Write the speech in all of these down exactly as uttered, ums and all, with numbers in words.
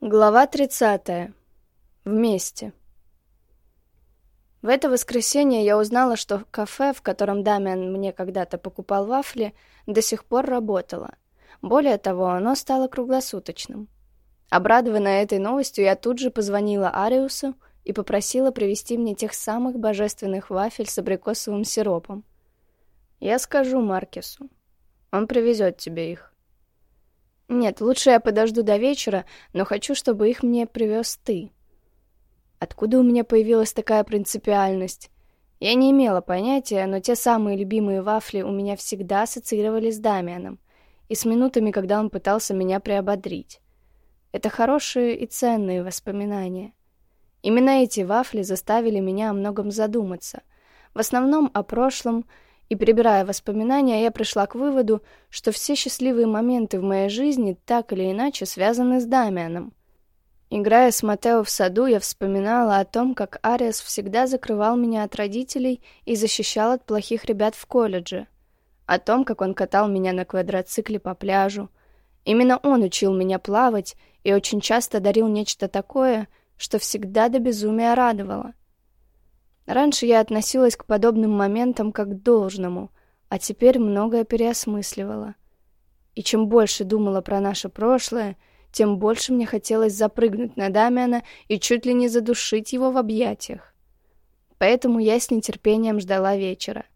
Глава тридцатая. Вместе. В это воскресенье я узнала, что кафе, в котором Дамиан мне когда-то покупал вафли, до сих пор работало. Более того, оно стало круглосуточным. Обрадованная этой новостью, я тут же позвонила Ариусу и попросила привезти мне тех самых божественных вафель с абрикосовым сиропом. Я скажу Маркесу. Он привезет тебе их. Нет, лучше я подожду до вечера, но хочу, чтобы их мне привез ты. Откуда у меня появилась такая принципиальность? Я не имела понятия, но те самые любимые вафли у меня всегда ассоциировались с Дамианом и с минутами, когда он пытался меня приободрить. Это хорошие и ценные воспоминания. Именно эти вафли заставили меня о многом задуматься. В основном о прошлом. И, перебирая воспоминания, я пришла к выводу, что все счастливые моменты в моей жизни так или иначе связаны с Дамианом. Играя с Матео в саду, я вспоминала о том, как Ариас всегда закрывал меня от родителей и защищал от плохих ребят в колледже. О том, как он катал меня на квадроцикле по пляжу. Именно он учил меня плавать и очень часто дарил нечто такое, что всегда до безумия радовало. Раньше я относилась к подобным моментам как к должному, а теперь многое переосмысливала. И чем больше думала про наше прошлое, тем больше мне хотелось запрыгнуть на Дамиана и чуть ли не задушить его в объятиях. Поэтому я с нетерпением ждала вечера.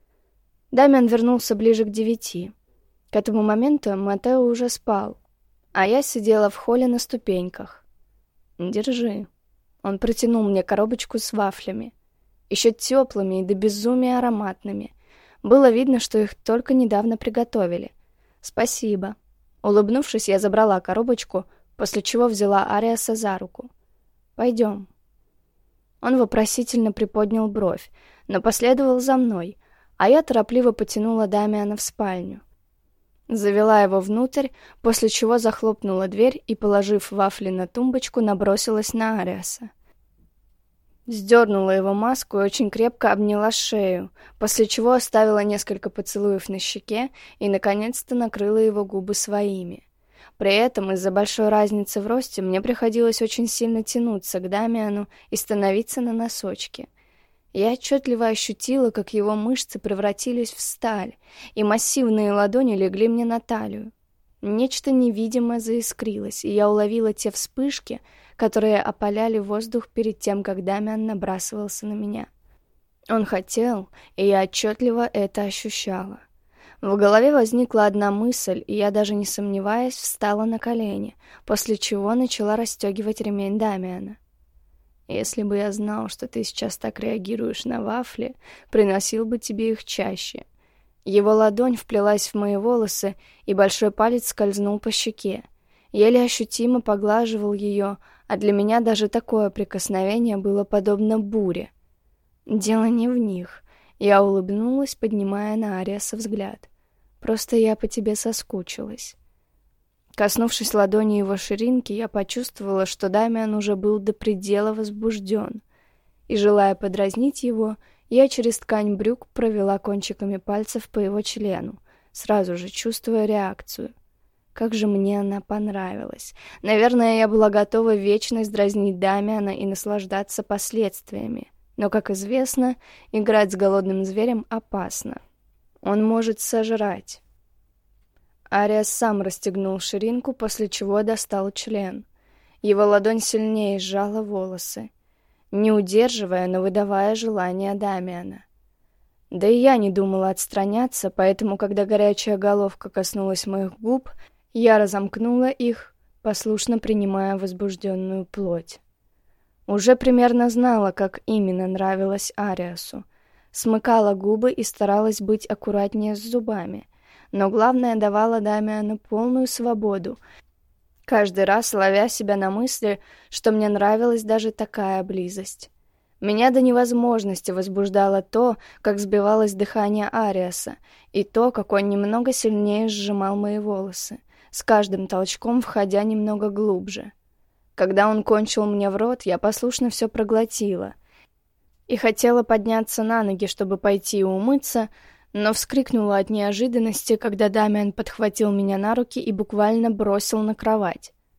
Дамиан вернулся ближе к девяти. К этому моменту Матео уже спал, а я сидела в холле на ступеньках. «Держи». Он протянул мне коробочку с вафлями. Еще теплыми и до безумия ароматными. Было видно, что их только недавно приготовили. «Спасибо». Улыбнувшись, я забрала коробочку, после чего взяла Ариаса за руку. «Пойдем». Он вопросительно приподнял бровь, но последовал за мной, а я торопливо потянула Дамиана в спальню. Завела его внутрь, после чего захлопнула дверь и, положив вафли на тумбочку, набросилась на Ариаса. Сдернула его маску и очень крепко обняла шею, после чего оставила несколько поцелуев на щеке и, наконец-то, накрыла его губы своими. При этом из-за большой разницы в росте мне приходилось очень сильно тянуться к Дамиану и становиться на носочки. Я отчетливо ощутила, как его мышцы превратились в сталь, и массивные ладони легли мне на талию. Нечто невидимое заискрилось, и я уловила те вспышки, которые опаляли воздух перед тем, как Дамиан набрасывался на меня. Он хотел, и я отчетливо это ощущала. В голове возникла одна мысль, и я, даже не сомневаясь, встала на колени, после чего начала расстегивать ремень Дамиана. «Если бы я знал, что ты сейчас так реагируешь на вафли, приносил бы тебе их чаще». Его ладонь вплелась в мои волосы, и большой палец скользнул по щеке. Еле ощутимо поглаживал ее, а для меня даже такое прикосновение было подобно буре. Дело не в них. Я улыбнулась, поднимая на Ариаса взгляд. Просто я по тебе соскучилась. Коснувшись ладони его ширинки, я почувствовала, что Дамиан уже был до предела возбужден. И, желая подразнить его, я через ткань брюк провела кончиками пальцев по его члену, сразу же чувствуя реакцию. Как же мне она понравилась. Наверное, я была готова вечность дразнить Дамиана и наслаждаться последствиями. Но, как известно, играть с голодным зверем опасно. Он может сожрать. Ариас сам расстегнул ширинку, после чего достал член. Его ладонь сильнее сжала волосы, не удерживая, но выдавая желание Дамиана. Да и я не думала отстраняться, поэтому, когда горячая головка коснулась моих губ, я разомкнула их, послушно принимая возбужденную плоть. Уже примерно знала, как именно нравилось Ариасу. Смыкала губы и старалась быть аккуратнее с зубами, но главное, давала Дамиану полную свободу, каждый раз ловя себя на мысли, что мне нравилась даже такая близость. Меня до невозможности возбуждало то, как сбивалось дыхание Ариаса, и то, как он немного сильнее сжимал мои волосы, с каждым толчком входя немного глубже. Когда он кончил мне в рот, я послушно все проглотила и хотела подняться на ноги, чтобы пойти и умыться, но вскрикнула от неожиданности, когда Дамиан подхватил меня на руки и буквально бросил на кровать.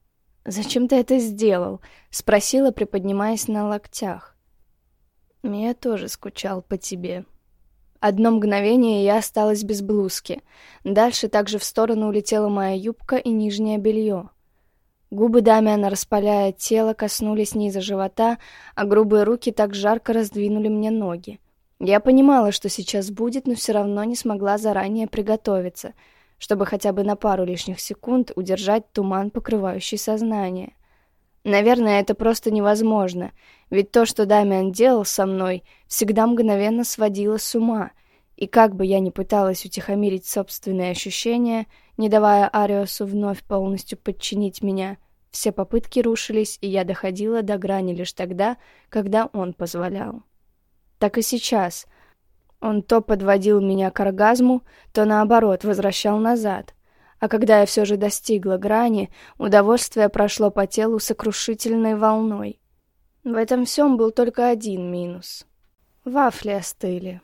«Зачем ты это сделал?» — спросила, приподнимаясь на локтях. «Я тоже скучал по тебе». Одно мгновение я осталась без блузки. Дальше также в сторону улетела моя юбка и нижнее белье. Губы Дамиана, распаляя тело, коснулись низа живота, а грубые руки так жарко раздвинули мне ноги. Я понимала, что сейчас будет, но все равно не смогла заранее приготовиться, чтобы хотя бы на пару лишних секунд удержать туман, покрывающий сознание. Наверное, это просто невозможно, ведь то, что Дамиан делал со мной, всегда мгновенно сводило с ума, и как бы я ни пыталась утихомирить собственные ощущения, не давая Ариосу вновь полностью подчинить меня, все попытки рушились, и я доходила до грани лишь тогда, когда он позволял. Так и сейчас. Он то подводил меня к оргазму, то наоборот возвращал назад. А когда я все же достигла грани, удовольствие прошло по телу сокрушительной волной. В этом всем был только один минус. Вафли остыли.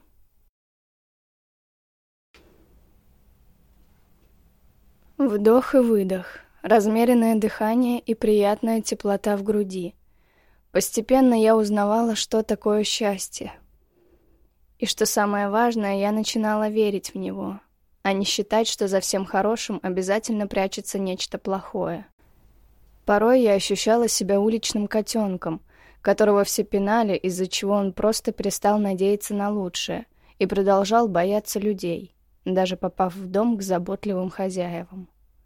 Вдох и выдох, размеренное дыхание и приятная теплота в груди. Постепенно я узнавала, что такое счастье. И что самое важное, я начинала верить в него, а не считать, что за всем хорошим обязательно прячется нечто плохое. Порой я ощущала себя уличным котенком, которого все пинали, из-за чего он просто перестал надеяться на лучшее и продолжал бояться людей, даже попав в дом к заботливым хозяевам.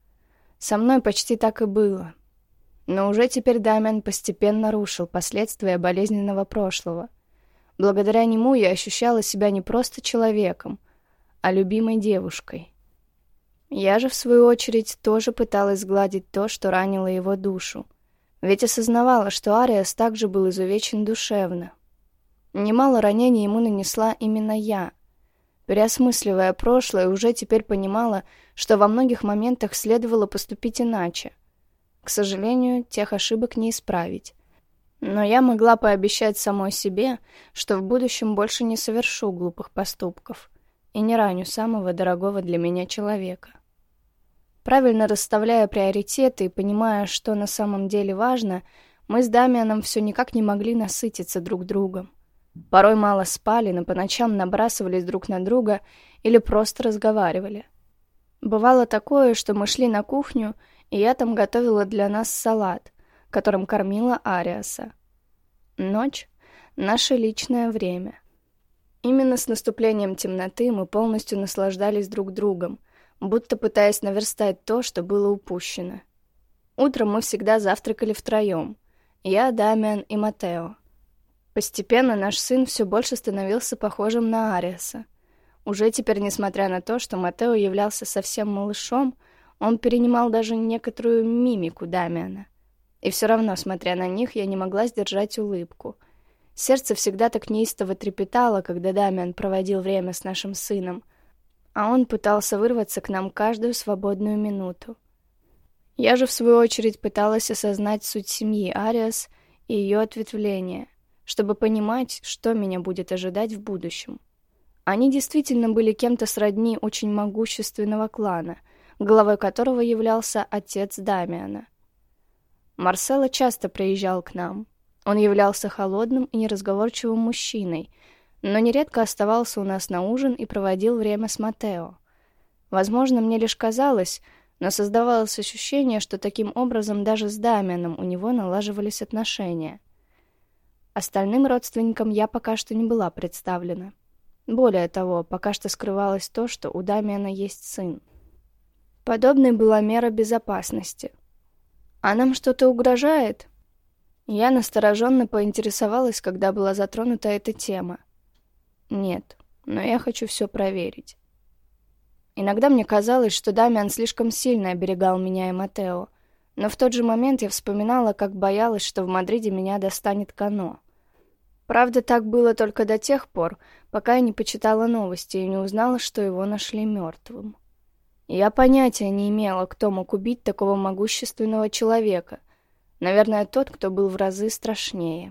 Со мной почти так и было. Но уже теперь Дамиан постепенно рушил последствия болезненного прошлого. Благодаря нему я ощущала себя не просто человеком, а любимой девушкой. Я же, в свою очередь, тоже пыталась сгладить то, что ранило его душу. Ведь осознавала, что Ариас также был изувечен душевно. Немало ранений ему нанесла именно я. Переосмысливая прошлое, уже теперь понимала, что во многих моментах следовало поступить иначе. К сожалению, тех ошибок не исправить. Но я могла пообещать самой себе, что в будущем больше не совершу глупых поступков и не раню самого дорогого для меня человека. Правильно расставляя приоритеты и понимая, что на самом деле важно, мы с Дамианом все никак не могли насытиться друг другом. Порой мало спали, но по ночам набрасывались друг на друга или просто разговаривали. Бывало такое, что мы шли на кухню, и я там готовила для нас салат, которым кормила Ариаса. Ночь — наше личное время. Именно с наступлением темноты мы полностью наслаждались друг другом, будто пытаясь наверстать то, что было упущено. Утром мы всегда завтракали втроем. Я, Дамиан и Матео. Постепенно наш сын все больше становился похожим на Ариаса. Уже теперь, несмотря на то, что Матео являлся совсем малышом, он перенимал даже некоторую мимику Дамиана. И все равно, смотря на них, я не могла сдержать улыбку. Сердце всегда так неистово трепетало, когда Дамиан проводил время с нашим сыном, а он пытался вырваться к нам каждую свободную минуту. Я же, в свою очередь, пыталась осознать суть семьи Ариас и ее ответвления, чтобы понимать, что меня будет ожидать в будущем. Они действительно были кем-то сродни очень могущественного клана, главой которого являлся отец Дамиана. Марсело часто приезжал к нам. Он являлся холодным и неразговорчивым мужчиной, но нередко оставался у нас на ужин и проводил время с Матео. Возможно, мне лишь казалось, но создавалось ощущение, что таким образом даже с Дамианом у него налаживались отношения. Остальным родственникам я пока что не была представлена. Более того, пока что скрывалось то, что у Дамиана есть сын. Подобной была мера безопасности. «А нам что-то угрожает?» Я настороженно поинтересовалась, когда была затронута эта тема. «Нет, но я хочу все проверить». Иногда мне казалось, что Дамиан слишком сильно оберегал меня и Матео, но в тот же момент я вспоминала, как боялась, что в Мадриде меня достанет Кано. Правда, так было только до тех пор, пока я не почитала новости и не узнала, что его нашли мертвым. Я понятия не имела, кто мог убить такого могущественного человека. Наверное, тот, кто был в разы страшнее.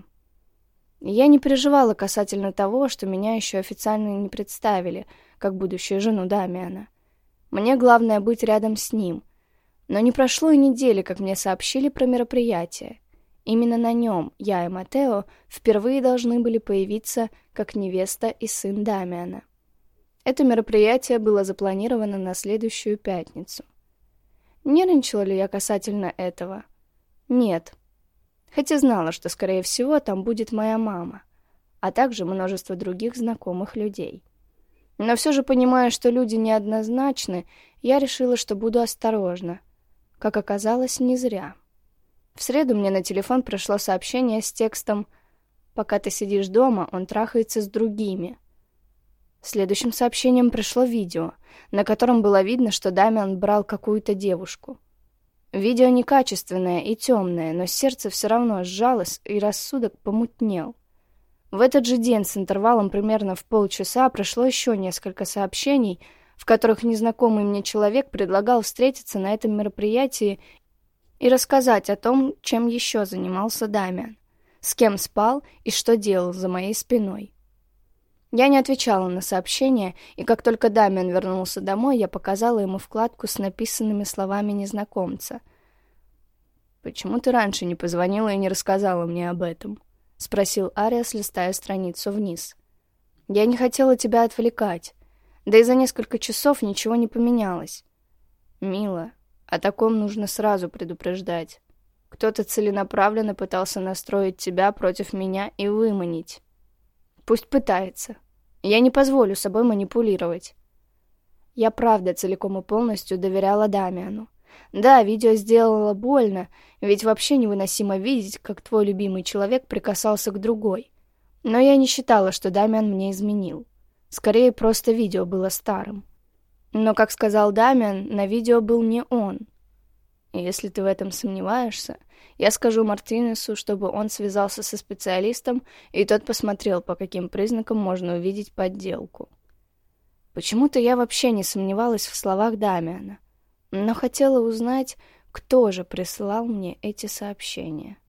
Я не переживала касательно того, что меня еще официально не представили, как будущую жену Дамиана. Мне главное быть рядом с ним. Но не прошло и недели, как мне сообщили про мероприятие. Именно на нем я и Матео впервые должны были появиться как невеста и сын Дамиана. Это мероприятие было запланировано на следующую пятницу. Нервничала ли я касательно этого? Нет. Хотя знала, что, скорее всего, там будет моя мама, а также множество других знакомых людей. Но все же, понимая, что люди неоднозначны, я решила, что буду осторожна. Как оказалось, не зря. В среду мне на телефон пришло сообщение с текстом «Пока ты сидишь дома, он трахается с другими». Следующим сообщением пришло видео, на котором было видно, что Дамиан брал какую-то девушку. Видео некачественное и темное, но сердце все равно сжалось, и рассудок помутнел. В этот же день с интервалом примерно в полчаса пришло еще несколько сообщений, в которых незнакомый мне человек предлагал встретиться на этом мероприятии и рассказать о том, чем еще занимался Дамиан, с кем спал и что делал за моей спиной. Я не отвечала на сообщения, и как только Дамиан вернулся домой, я показала ему вкладку с написанными словами незнакомца. «Почему ты раньше не позвонила и не рассказала мне об этом?» — спросил Ариас, листая страницу вниз. «Я не хотела тебя отвлекать, да и за несколько часов ничего не поменялось. Мила, о таком нужно сразу предупреждать. Кто-то целенаправленно пытался настроить тебя против меня и выманить. Пусть пытается. Я не позволю собой манипулировать». Я правда целиком и полностью доверяла Дамиану. Да, видео сделало больно, ведь вообще невыносимо видеть, как твой любимый человек прикасался к другой. Но я не считала, что Дамиан мне изменил. Скорее, просто видео было старым. Но, как сказал Дамиан, на видео был не он. И если ты в этом сомневаешься, я скажу Мартинесу, чтобы он связался со специалистом, и тот посмотрел, по каким признакам можно увидеть подделку. Почему-то я вообще не сомневалась в словах Дамиана, но хотела узнать, кто же присылал мне эти сообщения.